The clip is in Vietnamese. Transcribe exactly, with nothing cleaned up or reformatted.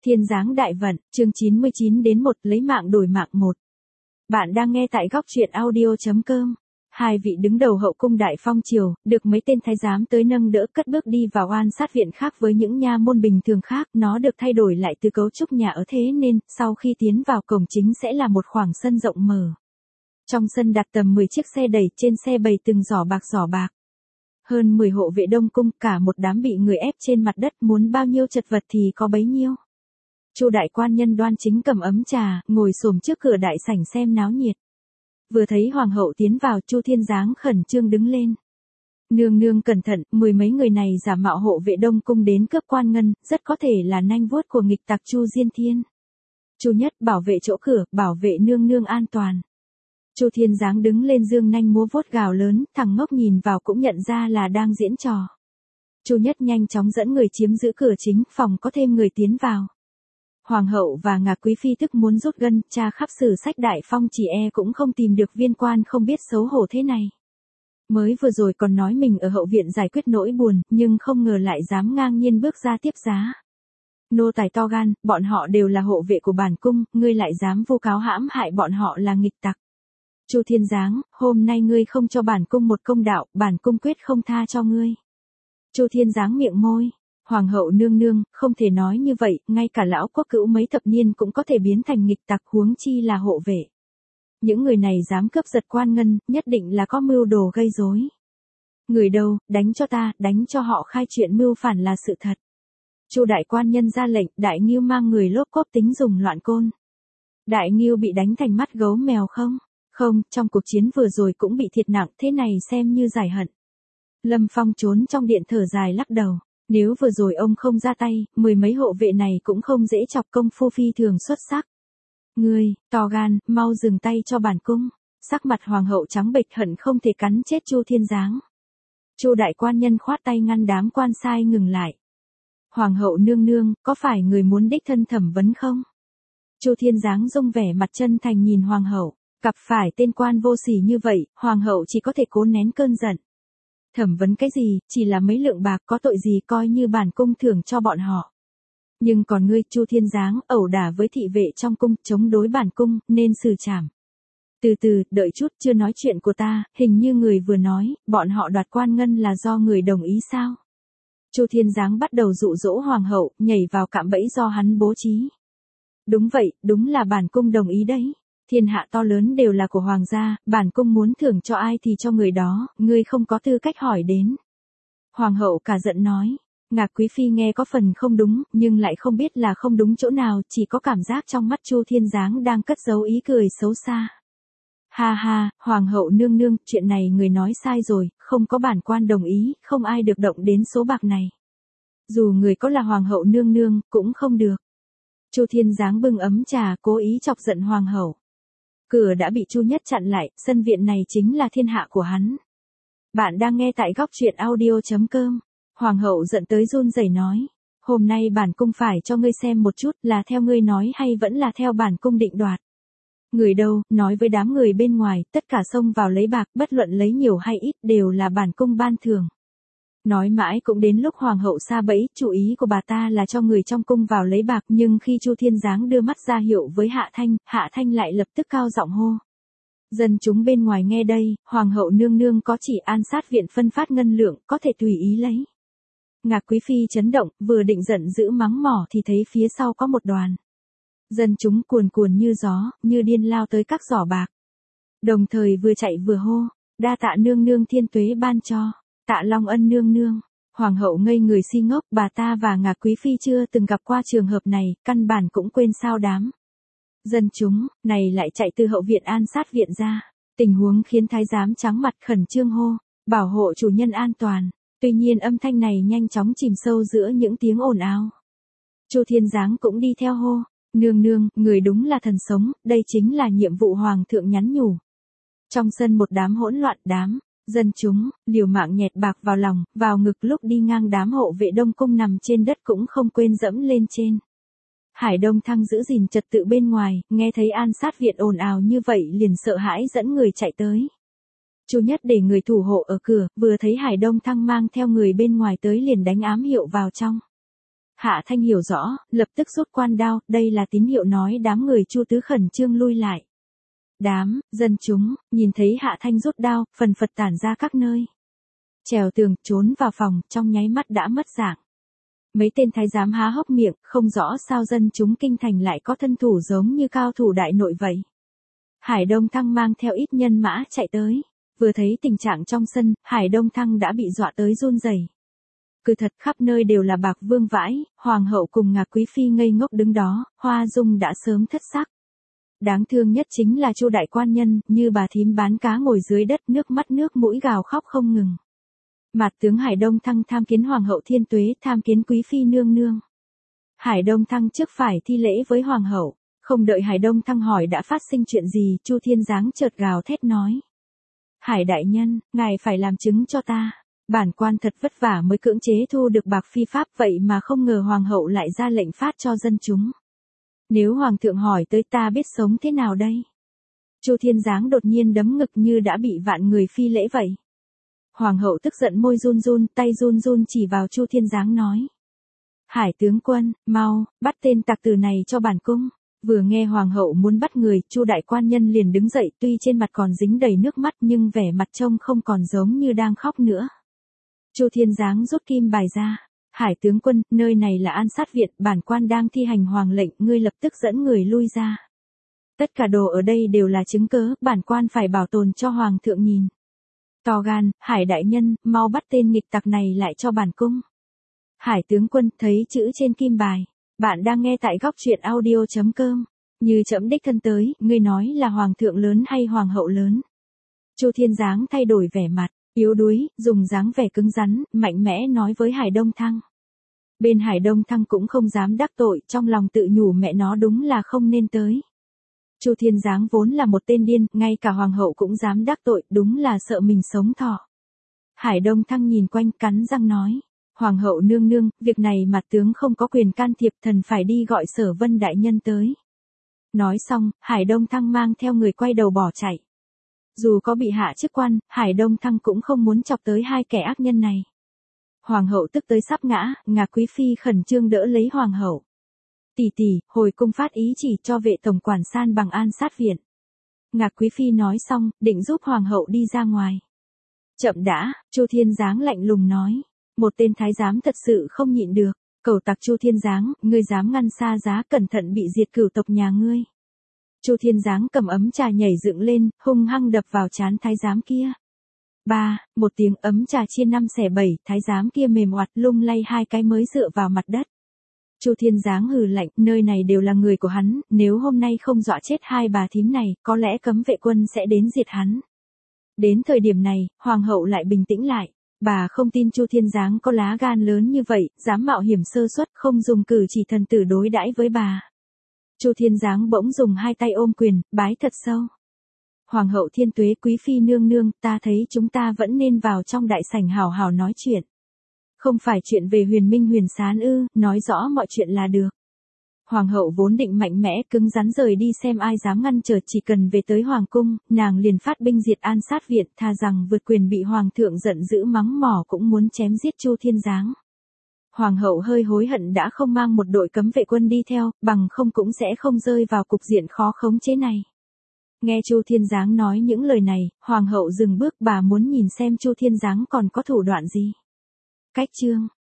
Thiên giáng đại vận, chương chín mươi chín đến một lấy mạng đổi mạng một. Bạn đang nghe tại góc truyện audio.com. Hai vị đứng đầu hậu cung đại phong triều, được mấy tên thái giám tới nâng đỡ cất bước đi vào oan sát viện khác với những nha môn bình thường khác, nó được thay đổi lại từ cấu trúc nhà ở thế nên, sau khi tiến vào cổng chính sẽ là một khoảng sân rộng mở. Trong sân đặt tầm mười chiếc xe đẩy, trên xe bày từng giỏ bạc giỏ bạc. Hơn mười hộ vệ đông cung, cả một đám bị người ép trên mặt đất, muốn bao nhiêu chật vật thì có bấy nhiêu. Chu đại quan nhân đoan chính cầm ấm trà, ngồi xổm trước cửa đại sảnh xem náo nhiệt. Vừa thấy hoàng hậu tiến vào, Chu Thiên Giáng khẩn trương đứng lên. Nương nương cẩn thận, mười mấy người này giả mạo hộ vệ đông cung đến cướp quan ngân, rất có thể là nanh vuốt của nghịch tặc Chu Diên Thiên. Chu Nhất bảo vệ chỗ cửa, bảo vệ nương nương an toàn. Chu Thiên Giáng đứng lên dương nanh múa vuốt gào lớn, thằng ngốc nhìn vào cũng nhận ra là đang diễn trò. Chu Nhất nhanh chóng dẫn người chiếm giữ cửa chính, phòng có thêm người tiến vào. Hoàng hậu và Ngạc Quý Phi tức muốn rút gân, tra khắp sử sách đại phong chỉ e cũng không tìm được viên quan không biết xấu hổ thế này. Mới vừa rồi còn nói mình ở hậu viện giải quyết nỗi buồn, nhưng không ngờ lại dám ngang nhiên bước ra tiếp giá. Nô tài to gan, bọn họ đều là hộ vệ của bản cung, ngươi lại dám vu cáo hãm hại bọn họ là nghịch tặc. Chu Thiên Giáng, hôm nay ngươi không cho bản cung một công đạo, bản cung quyết không tha cho ngươi. Chu Thiên Giáng miệng môi. Hoàng hậu nương nương, không thể nói như vậy, ngay cả lão quốc cữu mấy thập niên cũng có thể biến thành nghịch tặc, huống chi là hộ vệ. Những người này dám cướp giật quan ngân, nhất định là có mưu đồ gây rối. Người đâu, đánh cho ta, đánh cho họ khai chuyện mưu phản là sự thật. Chu đại quan nhân ra lệnh, Đại Ngưu mang người lốp cốp tính dùng loạn côn. Đại Ngưu bị đánh thành mắt gấu mèo không? Không, trong cuộc chiến vừa rồi cũng bị thiệt nặng, thế này xem như giải hận. Lâm Phong trốn trong điện thở dài lắc đầu. Nếu vừa rồi ông không ra tay, mười mấy hộ vệ này cũng không dễ chọc, công phu phi thường xuất sắc. Ngươi, to gan, mau dừng tay cho bản cung. Sắc mặt hoàng hậu trắng bệch hận không thể cắn chết Chu Thiên Giáng. Chu đại quan nhân khoát tay ngăn đám quan sai ngừng lại. Hoàng hậu nương nương, có phải người muốn đích thân thẩm vấn không? Chu Thiên Giáng rung vẻ mặt chân thành nhìn hoàng hậu, gặp phải tên quan vô sỉ như vậy, hoàng hậu chỉ có thể cố nén cơn giận. Thẩm vấn cái gì, chỉ là mấy lượng bạc, có tội gì, coi như bản cung thưởng cho bọn họ. Nhưng còn ngươi, Chu Thiên Giáng, ẩu đả với thị vệ trong cung, chống đối bản cung, nên xử trảm. Từ từ, đợi chút, chưa nói chuyện của ta, hình như người vừa nói, bọn họ đoạt quan ngân là do người đồng ý sao? Chu Thiên Giáng bắt đầu dụ dỗ hoàng hậu, nhảy vào cạm bẫy do hắn bố trí. Đúng vậy, đúng là bản cung đồng ý đấy. Thiên hạ to lớn đều là của hoàng gia, bản cung muốn thưởng cho ai thì cho người đó, ngươi không có tư cách hỏi đến. Hoàng hậu cả giận nói, Ngạc Quý Phi nghe có phần không đúng, nhưng lại không biết là không đúng chỗ nào, chỉ có cảm giác trong mắt Chu Thiên Giáng đang cất giấu ý cười xấu xa. Ha ha, hoàng hậu nương nương, chuyện này người nói sai rồi, không có bản quan đồng ý, không ai được động đến số bạc này. Dù người có là hoàng hậu nương nương, cũng không được. Chu Thiên Giáng bưng ấm trà, cố ý chọc giận hoàng hậu. Cửa đã bị Chu Nhất chặn lại, sân viện này chính là thiên hạ của hắn. Bạn đang nghe tại góc truyện audio.com. Hoàng hậu giận tới run rẩy nói, hôm nay bản cung phải cho ngươi xem một chút, là theo ngươi nói hay vẫn là theo bản cung định đoạt. Người đâu, nói với đám người bên ngoài, tất cả xông vào lấy bạc, bất luận lấy nhiều hay ít, đều là bản cung ban thưởng. Nói mãi cũng đến lúc hoàng hậu sa bẫy, chủ ý của bà ta là cho người trong cung vào lấy bạc, nhưng khi Chu Thiên Giáng đưa mắt ra hiệu với Hạ Thanh, Hạ Thanh lại lập tức cao giọng hô. Dân chúng bên ngoài nghe đây, hoàng hậu nương nương có chỉ an sát viện phân phát ngân lượng, có thể tùy ý lấy. Ngạc Quý Phi chấn động, vừa định giận dữ mắng mỏ thì thấy phía sau có một đoàn dân chúng cuồn cuồn như gió, như điên lao tới các giỏ bạc. Đồng thời vừa chạy vừa hô, đa tạ nương nương thiên tuế ban cho. Tạ Long Ân nương nương. Hoàng hậu ngây người si ngốc, bà ta và Ngạc Quý Phi chưa từng gặp qua trường hợp này, căn bản cũng quên sao đám. Dân chúng, này lại chạy từ hậu viện an sát viện ra. Tình huống khiến thái giám trắng mặt khẩn trương hô, bảo hộ chủ nhân an toàn. Tuy nhiên âm thanh này nhanh chóng chìm sâu giữa những tiếng ồn ào. Chu Thiên Giáng cũng đi theo hô, nương nương, người đúng là thần sống, đây chính là nhiệm vụ hoàng thượng nhắn nhủ. Trong sân một đám hỗn loạn, đám dân chúng, liều mạng nhẹt bạc vào lòng, vào ngực, lúc đi ngang đám hộ vệ đông cung nằm trên đất cũng không quên dẫm lên trên. Hải Đông Thăng giữ gìn trật tự bên ngoài, nghe thấy an sát viện ồn ào như vậy liền sợ hãi dẫn người chạy tới. Chu Nhất để người thủ hộ ở cửa, vừa thấy Hải Đông Thăng mang theo người bên ngoài tới liền đánh ám hiệu vào trong. Hạ Thanh hiểu rõ, lập tức rút quan đao, đây là tín hiệu nói đám người Chu Tứ khẩn trương lui lại. Đám, dân chúng, nhìn thấy Hạ Thanh rút đao, phần phật tản ra các nơi. Trèo tường, trốn vào phòng, trong nháy mắt đã mất dạng. Mấy tên thái giám há hốc miệng, không rõ sao dân chúng kinh thành lại có thân thủ giống như cao thủ đại nội vậy. Hải Đông Thăng mang theo ít nhân mã chạy tới. Vừa thấy tình trạng trong sân, Hải Đông Thăng đã bị dọa tới run rẩy. Cứ thật khắp nơi đều là bạc vương vãi, hoàng hậu cùng Ngạc Quý Phi ngây ngốc đứng đó, Hoa Dung đã sớm thất sắc. Đáng thương nhất chính là Chu đại quan nhân, như bà thím bán cá ngồi dưới đất, nước mắt nước mũi gào khóc không ngừng. Mạt tướng Hải Đông Thăng tham kiến hoàng hậu Thiên Tuế, tham kiến Quý Phi nương nương. Hải Đông Thăng trước phải thi lễ với hoàng hậu, không đợi Hải Đông Thăng hỏi đã phát sinh chuyện gì, Chu Thiên Giáng chợt gào thét nói. Hải đại nhân, ngài phải làm chứng cho ta. Bản quan thật vất vả mới cưỡng chế thu được bạc phi pháp, vậy mà không ngờ hoàng hậu lại ra lệnh phát cho dân chúng. Nếu hoàng thượng hỏi tới ta biết sống thế nào đây? Chu Thiên Giáng đột nhiên đấm ngực như đã bị vạn người phi lễ vậy. Hoàng hậu tức giận, môi run run, tay run run chỉ vào Chu Thiên Giáng nói. Hải tướng quân, mau, bắt tên tặc tử này cho bản cung. Vừa nghe hoàng hậu muốn bắt người, Chu đại quan nhân liền đứng dậy, tuy trên mặt còn dính đầy nước mắt nhưng vẻ mặt trông không còn giống như đang khóc nữa. Chu Thiên Giáng rút kim bài ra. Hải tướng quân, nơi này là An Sát Viện, bản quan đang thi hành hoàng lệnh, ngươi lập tức dẫn người lui ra. Tất cả đồ ở đây đều là chứng cớ, bản quan phải bảo tồn cho hoàng thượng nhìn. To gan, Hải đại nhân, mau bắt tên nghịch tặc này lại cho bản cung. Hải tướng quân, thấy chữ trên kim bài. Bạn đang nghe tại góc truyện audio chấm com. Như trẫm đích thân tới, ngươi nói là hoàng thượng lớn hay hoàng hậu lớn? Chu Thiên Giáng thay đổi vẻ mặt, yếu đuối, dùng dáng vẻ cứng rắn, mạnh mẽ nói với Hải Đông Thăng. Bên Hải Đông Thăng cũng không dám đắc tội, trong lòng tự nhủ mẹ nó đúng là không nên tới. Chu Thiên Giáng vốn là một tên điên, ngay cả hoàng hậu cũng dám đắc tội, đúng là sợ mình sống thọ. Hải Đông Thăng nhìn quanh, cắn răng nói. Hoàng hậu nương nương, việc này mặt tướng không có quyền can thiệp, thần phải đi gọi Sở Vân đại nhân tới. Nói xong, Hải Đông Thăng mang theo người quay đầu bỏ chạy. Dù có bị hạ chức quan, Hải Đông Thăng cũng không muốn chọc tới hai kẻ ác nhân này. Hoàng hậu tức tới sắp ngã, Ngạc Quý Phi khẩn trương đỡ lấy hoàng hậu. Tỷ tỷ, hồi cung phát ý chỉ cho vệ tổng quản san bằng An Sát Viện. Ngạc Quý Phi nói xong, định giúp hoàng hậu đi ra ngoài. Chậm đã, Chu Thiên Giáng lạnh lùng nói. Một tên thái giám thật sự không nhịn được. Cẩu tặc Chu Thiên Giáng, ngươi dám ngăn xa giá, cẩn thận bị diệt cửu tộc nhà ngươi. Chu Thiên Giáng cầm ấm trà nhảy dựng lên, hung hăng đập vào trán thái giám kia. Ba, một tiếng ấm trà chia năm xẻ bảy, thái giám kia mềm oặt lung lay hai cái mới dựa vào mặt đất. Chu Thiên Giáng hừ lạnh, nơi này đều là người của hắn, nếu hôm nay không dọa chết hai bà thím này, có lẽ cấm vệ quân sẽ đến diệt hắn. Đến thời điểm này, hoàng hậu lại bình tĩnh lại. Bà không tin Chu Thiên Giáng có lá gan lớn như vậy, dám mạo hiểm sơ suất, không dùng cử chỉ thần tử đối đãi với bà. Chu Thiên Giáng bỗng dùng hai tay ôm quyền, bái thật sâu. Hoàng hậu Thiên Tuế, Quý Phi nương nương, ta thấy chúng ta vẫn nên vào trong đại sảnh hào hào nói chuyện. Không phải chuyện về huyền minh huyền sán ư, nói rõ mọi chuyện là được. Hoàng hậu vốn định mạnh mẽ cứng rắn rời đi xem ai dám ngăn trở, chỉ cần về tới hoàng cung, nàng liền phát binh diệt An Sát Viện, thà rằng vượt quyền bị hoàng thượng giận dữ mắng mỏ cũng muốn chém giết Chu Thiên Giáng. Hoàng hậu hơi hối hận đã không mang một đội cấm vệ quân đi theo, bằng không cũng sẽ không rơi vào cục diện khó khống chế này. Nghe Chu Thiên Giáng nói những lời này, hoàng hậu dừng bước, bà muốn nhìn xem Chu Thiên Giáng còn có thủ đoạn gì. Cách chương